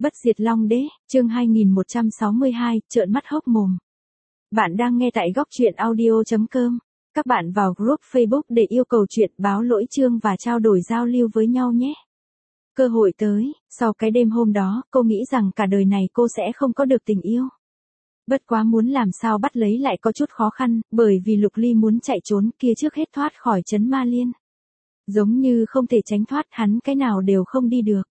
Bất diệt Long Đế, chương 2162, trợn mắt hốc mồm. Bạn đang nghe tại góc truyện audio.com. Các bạn vào group Facebook để yêu cầu chuyện, báo lỗi chương và trao đổi giao lưu với nhau nhé. Cơ hội tới, sau cái đêm hôm đó, cô nghĩ rằng cả đời này cô sẽ không có được tình yêu. Bất quá muốn làm sao bắt lấy lại có chút khó khăn, bởi vì Lục Ly muốn chạy trốn kia trước hết thoát khỏi trấn Ma Liên. Giống như không thể tránh thoát, hắn cái nào đều không đi được.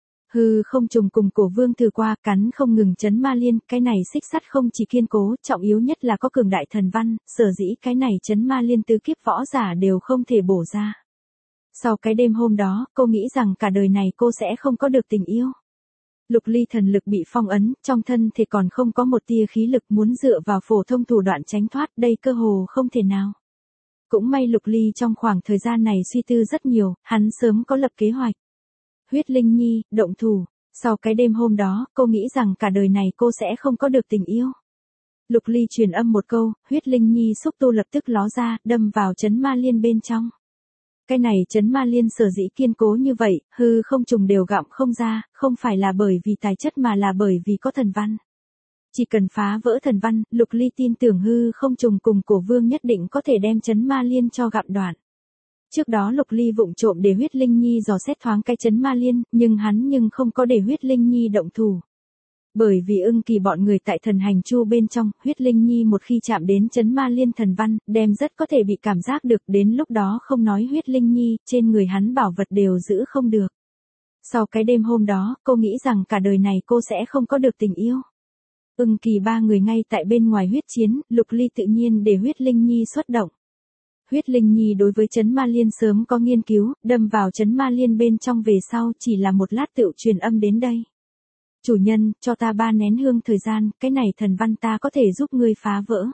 Hư không trùng cùng cổ vương thử qua, cắn không ngừng trấn Ma Liên, cái này xích sắt không chỉ kiên cố, trọng yếu nhất là có cường đại thần văn, sở dĩ cái này trấn Ma Liên tứ kiếp võ giả đều không thể bổ ra. Sau cái đêm hôm đó, cô nghĩ rằng cả đời này cô sẽ không có được tình yêu. Lục Ly thần lực bị phong ấn, trong thân thể còn không có một tia khí lực, muốn dựa vào phổ thông thủ đoạn tránh thoát, đây cơ hồ không thể nào. Cũng may Lục Ly trong khoảng thời gian này suy tư rất nhiều, hắn sớm có lập kế hoạch. Huyết Linh Nhi, động thủ. Sau cái đêm hôm đó, cô nghĩ rằng cả đời này cô sẽ không có được tình yêu. Lục Ly truyền âm một câu, Huyết Linh Nhi xúc tu lập tức ló ra, đâm vào trấn Ma Liên bên trong. Cái này trấn Ma Liên sở dĩ kiên cố như vậy, hư không trùng đều gặm không ra, không phải là bởi vì tài chất mà là bởi vì có thần văn. Chỉ cần phá vỡ thần văn, Lục Ly tin tưởng hư không trùng cùng cổ vương nhất định có thể đem trấn Ma Liên cho gặm đoạn. Trước đó Lục Ly vụng trộm để Huyết Linh Nhi dò xét thoáng cái trấn Ma Liên, nhưng hắn không có để Huyết Linh Nhi động thủ. Bởi vì Ưng Kỳ bọn người tại thần hành chu bên trong, Huyết Linh Nhi một khi chạm đến trấn Ma Liên thần văn, đem rất có thể bị cảm giác được, đến lúc đó không nói Huyết Linh Nhi, trên người hắn bảo vật đều giữ không được. Sau cái đêm hôm đó, cô nghĩ rằng cả đời này cô sẽ không có được tình yêu. Ưng Kỳ ba người ngay tại bên ngoài huyết chiến, Lục Ly tự nhiên để Huyết Linh Nhi xuất động. Huyết Linh Nhi đối với trấn Ma Liên sớm có nghiên cứu, đâm vào trấn Ma Liên bên trong về sau chỉ là một lát tựu truyền âm đến đây. Chủ nhân, cho ta 3 nén hương thời gian, cái này thần văn ta có thể giúp ngươi phá vỡ.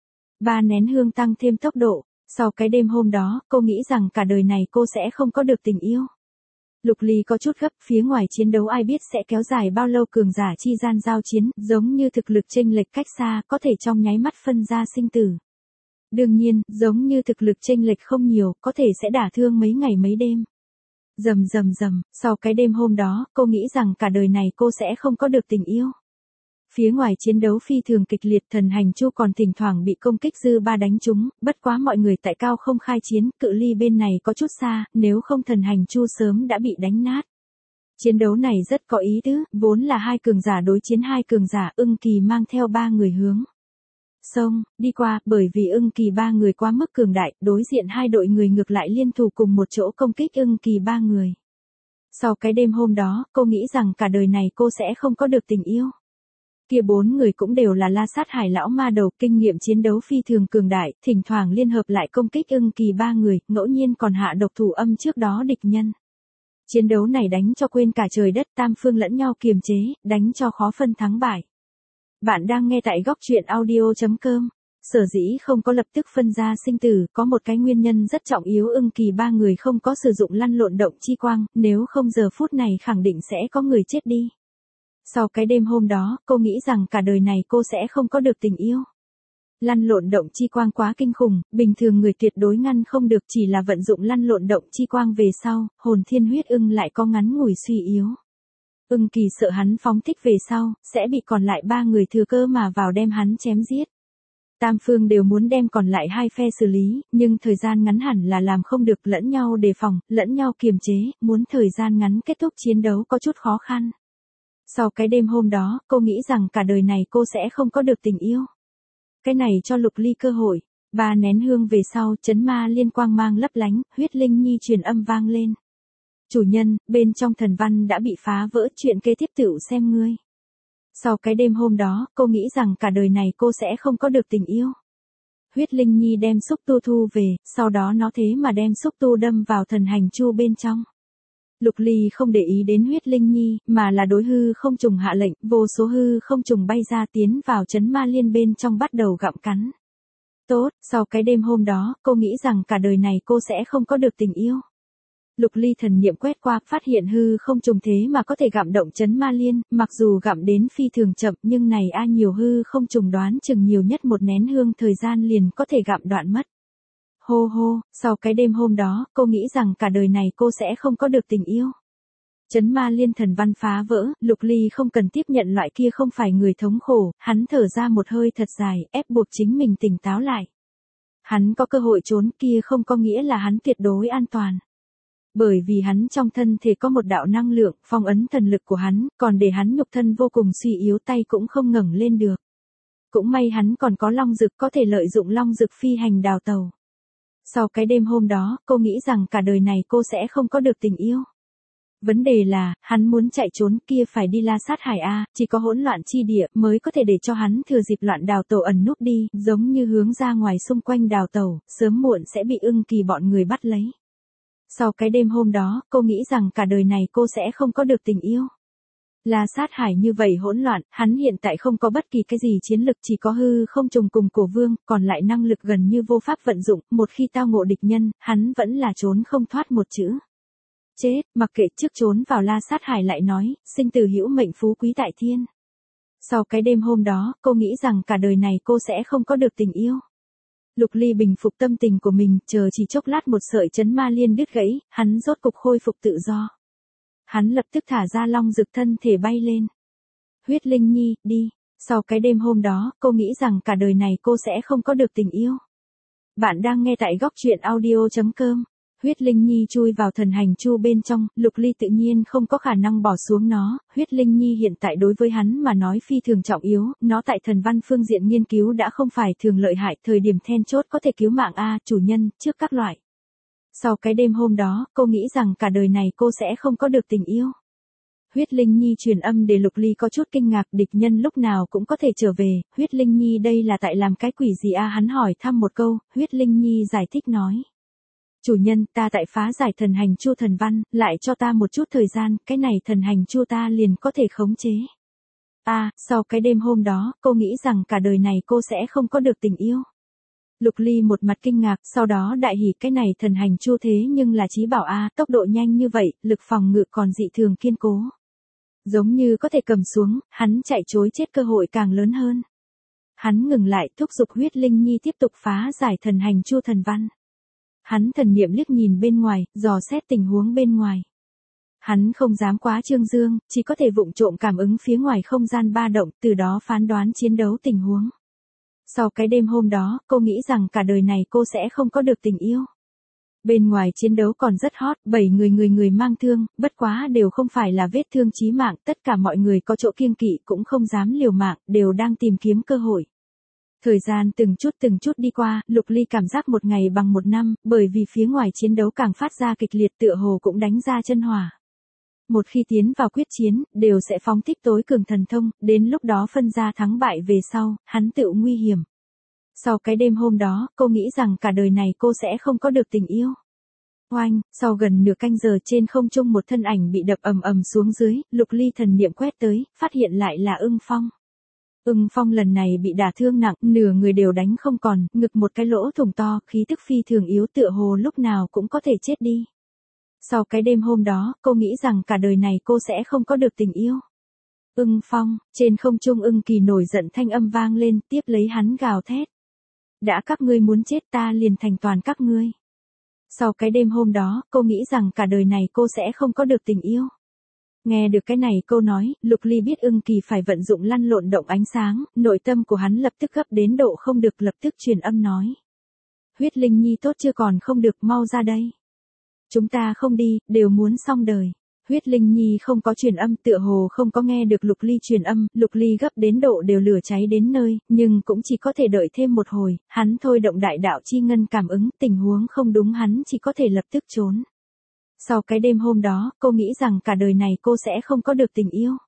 3 nén hương tăng thêm tốc độ, sau cái đêm hôm đó, cô nghĩ rằng cả đời này cô sẽ không có được tình yêu. Lục Ly có chút gấp, phía ngoài chiến đấu ai biết sẽ kéo dài bao lâu, cường giả chi gian giao chiến, giống như thực lực chênh lệch cách xa, có thể trong nháy mắt phân ra sinh tử. Đương nhiên, giống như thực lực chênh lệch không nhiều, có thể sẽ đả thương mấy ngày mấy đêm. Rầm rầm rầm, sau cái đêm hôm đó, cô nghĩ rằng cả đời này cô sẽ không có được tình yêu. Phía ngoài chiến đấu phi thường kịch liệt, thần hành chu còn thỉnh thoảng bị công kích dư ba đánh trúng, bất quá mọi người tại cao không khai chiến, cự ly bên này có chút xa, nếu không thần hành chu sớm đã bị đánh nát. Chiến đấu này rất có ý tứ, vốn là 2 cường giả đối chiến 2 cường giả, Ưng Kỳ mang theo 3 người hướng sông đi qua, bởi vì Ưng Kỳ 3 người quá mức cường đại, đối diện 2 đội người ngược lại liên thủ cùng một chỗ công kích Ưng Kỳ 3 người. Sau cái đêm hôm đó, cô nghĩ rằng cả đời này cô sẽ không có được tình yêu. Kia 4 người cũng đều là La Sát Hải lão ma đầu, kinh nghiệm chiến đấu phi thường cường đại, thỉnh thoảng liên hợp lại công kích Ưng Kỳ 3 người, ngẫu nhiên còn hạ độc thủ âm trước đó địch nhân. Chiến đấu này đánh cho quên cả trời đất, tam phương lẫn nhau kiềm chế, đánh cho khó phân thắng bại. Bạn đang nghe tại góc truyện audio.com. Sở dĩ không có lập tức phân ra sinh tử, có một cái nguyên nhân rất trọng yếu, Ưng Kỳ 3 người không có sử dụng lăn lộn động chi quang, nếu không giờ phút này khẳng định sẽ có người chết đi. Sau cái đêm hôm đó, cô nghĩ rằng cả đời này cô sẽ không có được tình yêu. Lăn lộn động chi quang quá kinh khủng, bình thường người tuyệt đối ngăn không được, chỉ là vận dụng lăn lộn động chi quang về sau, hồn thiên huyết ưng lại có ngắn ngủi suy yếu. Ưng Kỳ sợ hắn phóng thích về sau, sẽ bị còn lại 3 người thừa cơ mà vào đem hắn chém giết. Tam phương đều muốn đem còn lại 2 phe xử lý, nhưng thời gian ngắn hẳn là làm không được, lẫn nhau đề phòng, lẫn nhau kiềm chế, muốn thời gian ngắn kết thúc chiến đấu có chút khó khăn. Sau cái đêm hôm đó, cô nghĩ rằng cả đời này cô sẽ không có được tình yêu. Cái này cho Lục Ly cơ hội. 3 nén hương về sau, trấn Ma Liên quang mang lấp lánh, Huyết Linh Nhi truyền âm vang lên. Chủ nhân, bên trong thần văn đã bị phá vỡ, chuyện kế tiếp tựu xem ngươi. Sau cái đêm hôm đó, cô nghĩ rằng cả đời này cô sẽ không có được tình yêu. Huyết Linh Nhi đem xúc tu thu về, sau đó nó thế mà đem xúc tu đâm vào thần hành chu bên trong. Lục Ly không để ý đến Huyết Linh Nhi, mà là đối hư không trùng hạ lệnh, vô số hư không trùng bay ra tiến vào trấn Ma Liên bên trong bắt đầu gặm cắn. Tốt, sau cái đêm hôm đó, cô nghĩ rằng cả đời này cô sẽ không có được tình yêu. Lục Ly thần niệm quét qua, phát hiện hư không trùng thế mà có thể gặm động trấn Ma Liên, mặc dù gặm đến phi thường chậm, nhưng này nhiều hư không trùng đoán chừng nhiều nhất 1 nén hương thời gian liền có thể gặm đoạn mất. Hô hô, sau cái đêm hôm đó, cô nghĩ rằng cả đời này cô sẽ không có được tình yêu. Chấn ma liên thần văn phá vỡ, Lục Ly không cần tiếp nhận loại kia không phải người thống khổ, hắn thở ra một hơi thật dài, ép buộc chính mình tỉnh táo lại. Hắn có cơ hội trốn kia không có nghĩa là hắn tuyệt đối an toàn. Bởi vì hắn trong thân thể có một đạo năng lượng, phong ấn thần lực của hắn, còn để hắn nhục thân vô cùng suy yếu tay cũng không ngẩng lên được. Cũng may hắn còn có long dực có thể lợi dụng long dực phi hành đào tàu. Sau cái đêm hôm đó, cô nghĩ rằng cả đời này cô sẽ không có được tình yêu. Vấn đề là, hắn muốn chạy trốn kia phải đi La Sát Hải A, chỉ có hỗn loạn chi địa mới có thể để cho hắn thừa dịp loạn đào tàu ẩn núp đi, giống như hướng ra ngoài xung quanh đào tàu, sớm muộn sẽ bị Ưng Kỳ bọn người bắt lấy. Sau cái đêm hôm đó, cô nghĩ rằng cả đời này cô sẽ không có được tình yêu. La Sát Hải như vậy hỗn loạn, hắn hiện tại không có bất kỳ cái gì chiến lực, chỉ có hư không trùng cùng cổ vương, còn lại năng lực gần như vô pháp vận dụng, một khi tao ngộ địch nhân, hắn vẫn là trốn không thoát một chữ. Chết, mặc kệ, trước trốn vào La Sát Hải lại nói, sinh tử hữu mệnh phú quý tại thiên. Sau cái đêm hôm đó, cô nghĩ rằng cả đời này cô sẽ không có được tình yêu. Lục Ly bình phục tâm tình của mình, chờ chỉ chốc lát một sợi chấn ma liên đứt gãy, hắn rốt cục khôi phục tự do. Hắn lập tức thả ra long dực thân thể bay lên. Huyết Linh Nhi, đi. Sau cái đêm hôm đó, cô nghĩ rằng cả đời này cô sẽ không có được tình yêu. Bạn đang nghe tại góc truyện audio.com. Huyết Linh Nhi chui vào thần hành chu bên trong, Lục Ly tự nhiên không có khả năng bỏ xuống nó, Huyết Linh Nhi hiện tại đối với hắn mà nói phi thường trọng yếu, nó tại thần văn phương diện nghiên cứu đã không phải thường lợi hại, thời điểm then chốt có thể cứu mạng A, chủ nhân, trước các loại. Sau cái đêm hôm đó, cô nghĩ rằng cả đời này cô sẽ không có được tình yêu. Huyết Linh Nhi truyền âm để Lục Ly có chút kinh ngạc, địch nhân lúc nào cũng có thể trở về, Huyết Linh Nhi đây là tại làm cái quỷ gì A, hắn hỏi thăm một câu, Huyết Linh Nhi giải thích nói. Chủ nhân, ta tại phá giải thần hành chu thần văn, lại cho ta một chút thời gian, cái này thần hành chu ta liền có thể khống chế. Sau cái đêm hôm đó, cô nghĩ rằng cả đời này cô sẽ không có được tình yêu. Lục Ly một mặt kinh ngạc, sau đó đại hỉ, cái này thần hành chu thế nhưng là chí bảo tốc độ nhanh như vậy, lực phòng ngự còn dị thường kiên cố. Giống như có thể cầm xuống, hắn chạy trối chết cơ hội càng lớn hơn. Hắn ngừng lại, thúc giục Huyết Linh Nhi tiếp tục phá giải thần hành chu thần văn. Hắn thần niệm liếc nhìn bên ngoài, dò xét tình huống bên ngoài. Hắn không dám quá trương dương, chỉ có thể vụng trộm cảm ứng phía ngoài không gian ba động, từ đó phán đoán chiến đấu tình huống. Sau cái đêm hôm đó, cô nghĩ rằng cả đời này cô sẽ không có được tình yêu. Bên ngoài chiến đấu còn rất hot, 7 người mang thương, bất quá đều không phải là vết thương chí mạng, tất cả mọi người có chỗ kiêng kỵ cũng không dám liều mạng, đều đang tìm kiếm cơ hội. Thời gian từng chút đi qua, Lục Ly cảm giác một ngày bằng một năm, bởi vì phía ngoài chiến đấu càng phát ra kịch liệt tựa hồ cũng đánh ra chân hỏa. Một khi tiến vào quyết chiến, đều sẽ phóng thích tối cường thần thông, đến lúc đó phân ra thắng bại về sau, hắn tự nguy hiểm. Sau cái đêm hôm đó, cô nghĩ rằng cả đời này cô sẽ không có được tình yêu. Oanh, sau gần nửa canh giờ trên không trung một thân ảnh bị đập ầm ầm xuống dưới, Lục Ly thần niệm quét tới, phát hiện lại là Ưng Phong. Ưng Phong lần này bị đả thương nặng, nửa người đều đánh không còn, ngực một cái lỗ thủng to, khí tức phi thường yếu tựa hồ lúc nào cũng có thể chết đi. Sau cái đêm hôm đó, cô nghĩ rằng cả đời này cô sẽ không có được tình yêu. Ưng Phong, trên không trung Ưng Kỳ nổi giận thanh âm vang lên, tiếp lấy hắn gào thét. Đã các ngươi muốn chết ta liền thành toàn các ngươi. Sau cái đêm hôm đó, cô nghĩ rằng cả đời này cô sẽ không có được tình yêu. Nghe được cái này câu nói, Lục Ly biết Ưng Kỳ phải vận dụng lăn lộn động ánh sáng, nội tâm của hắn lập tức gấp đến độ không được, lập tức truyền âm nói. Huyết Linh Nhi tốt chưa còn không được, mau ra đây. Chúng ta không đi, đều muốn xong đời. Huyết Linh Nhi không có truyền âm, tựa hồ không có nghe được Lục Ly truyền âm, Lục Ly gấp đến độ đều lửa cháy đến nơi, nhưng cũng chỉ có thể đợi thêm một hồi, hắn thôi động đại đạo chi ngân cảm ứng, tình huống không đúng hắn chỉ có thể lập tức trốn. Sau cái đêm hôm đó, cô nghĩ rằng cả đời này cô sẽ không có được tình yêu.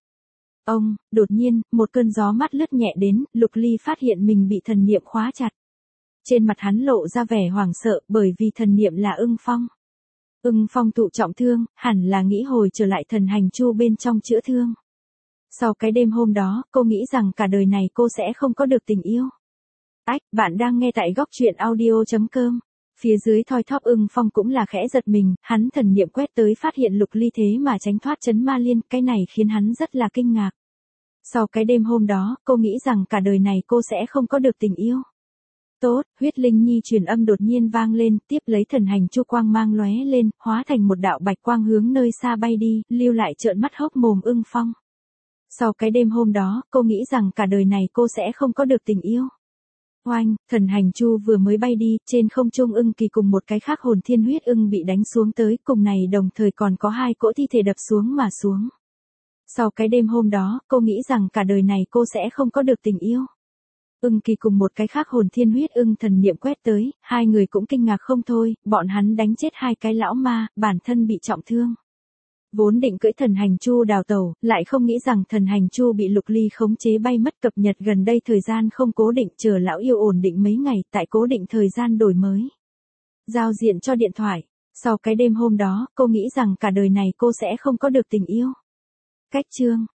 Đột nhiên, một cơn gió mát lướt nhẹ đến, Lục Ly phát hiện mình bị thần niệm khóa chặt. Trên mặt hắn lộ ra vẻ hoảng sợ, bởi vì thần niệm là Ưng Phong. Ưng Phong thụ trọng thương, hẳn là nghĩ hồi trở lại thần hành chu bên trong chữa thương. Sau cái đêm hôm đó, cô nghĩ rằng cả đời này cô sẽ không có được tình yêu. Bạn đang nghe tại góc truyện audio.com. Phía dưới thoi thóp Ưng Phong cũng là khẽ giật mình, hắn thần niệm quét tới phát hiện Lục Ly thế mà tránh thoát chấn ma liên, cái này khiến hắn rất là kinh ngạc. Sau cái đêm hôm đó, cô nghĩ rằng cả đời này cô sẽ không có được tình yêu. Tốt, huyết linh nhi truyền âm đột nhiên vang lên, tiếp lấy thần hành chu quang mang lóe lên, hóa thành một đạo bạch quang hướng nơi xa bay đi, lưu lại trợn mắt hốc mồm Ưng Phong. Sau cái đêm hôm đó, cô nghĩ rằng cả đời này cô sẽ không có được tình yêu. Oanh, thần hành chu vừa mới bay đi, trên không trung Ưng Kỳ cùng một cái khác hồn thiên huyết ưng bị đánh xuống tới, cùng này đồng thời còn có 2 cỗ thi thể đập xuống mà xuống. Sau cái đêm hôm đó, cô nghĩ rằng cả đời này cô sẽ không có được tình yêu. Ưng Kỳ cùng một cái khác hồn thiên huyết ưng thần niệm quét tới, 2 người cũng kinh ngạc không thôi, bọn hắn đánh chết 2 cái lão ma, bản thân bị trọng thương. Vốn định cưỡi thần hành chu đào tẩu, lại không nghĩ rằng thần hành chu bị Lục Ly khống chế bay mất, cập nhật gần đây thời gian không cố định, chờ lão yêu ổn định mấy ngày, tại cố định thời gian đổi mới. Giao diện cho điện thoại. Sau cái đêm hôm đó, cô nghĩ rằng cả đời này cô sẽ không có được tình yêu. Cách chương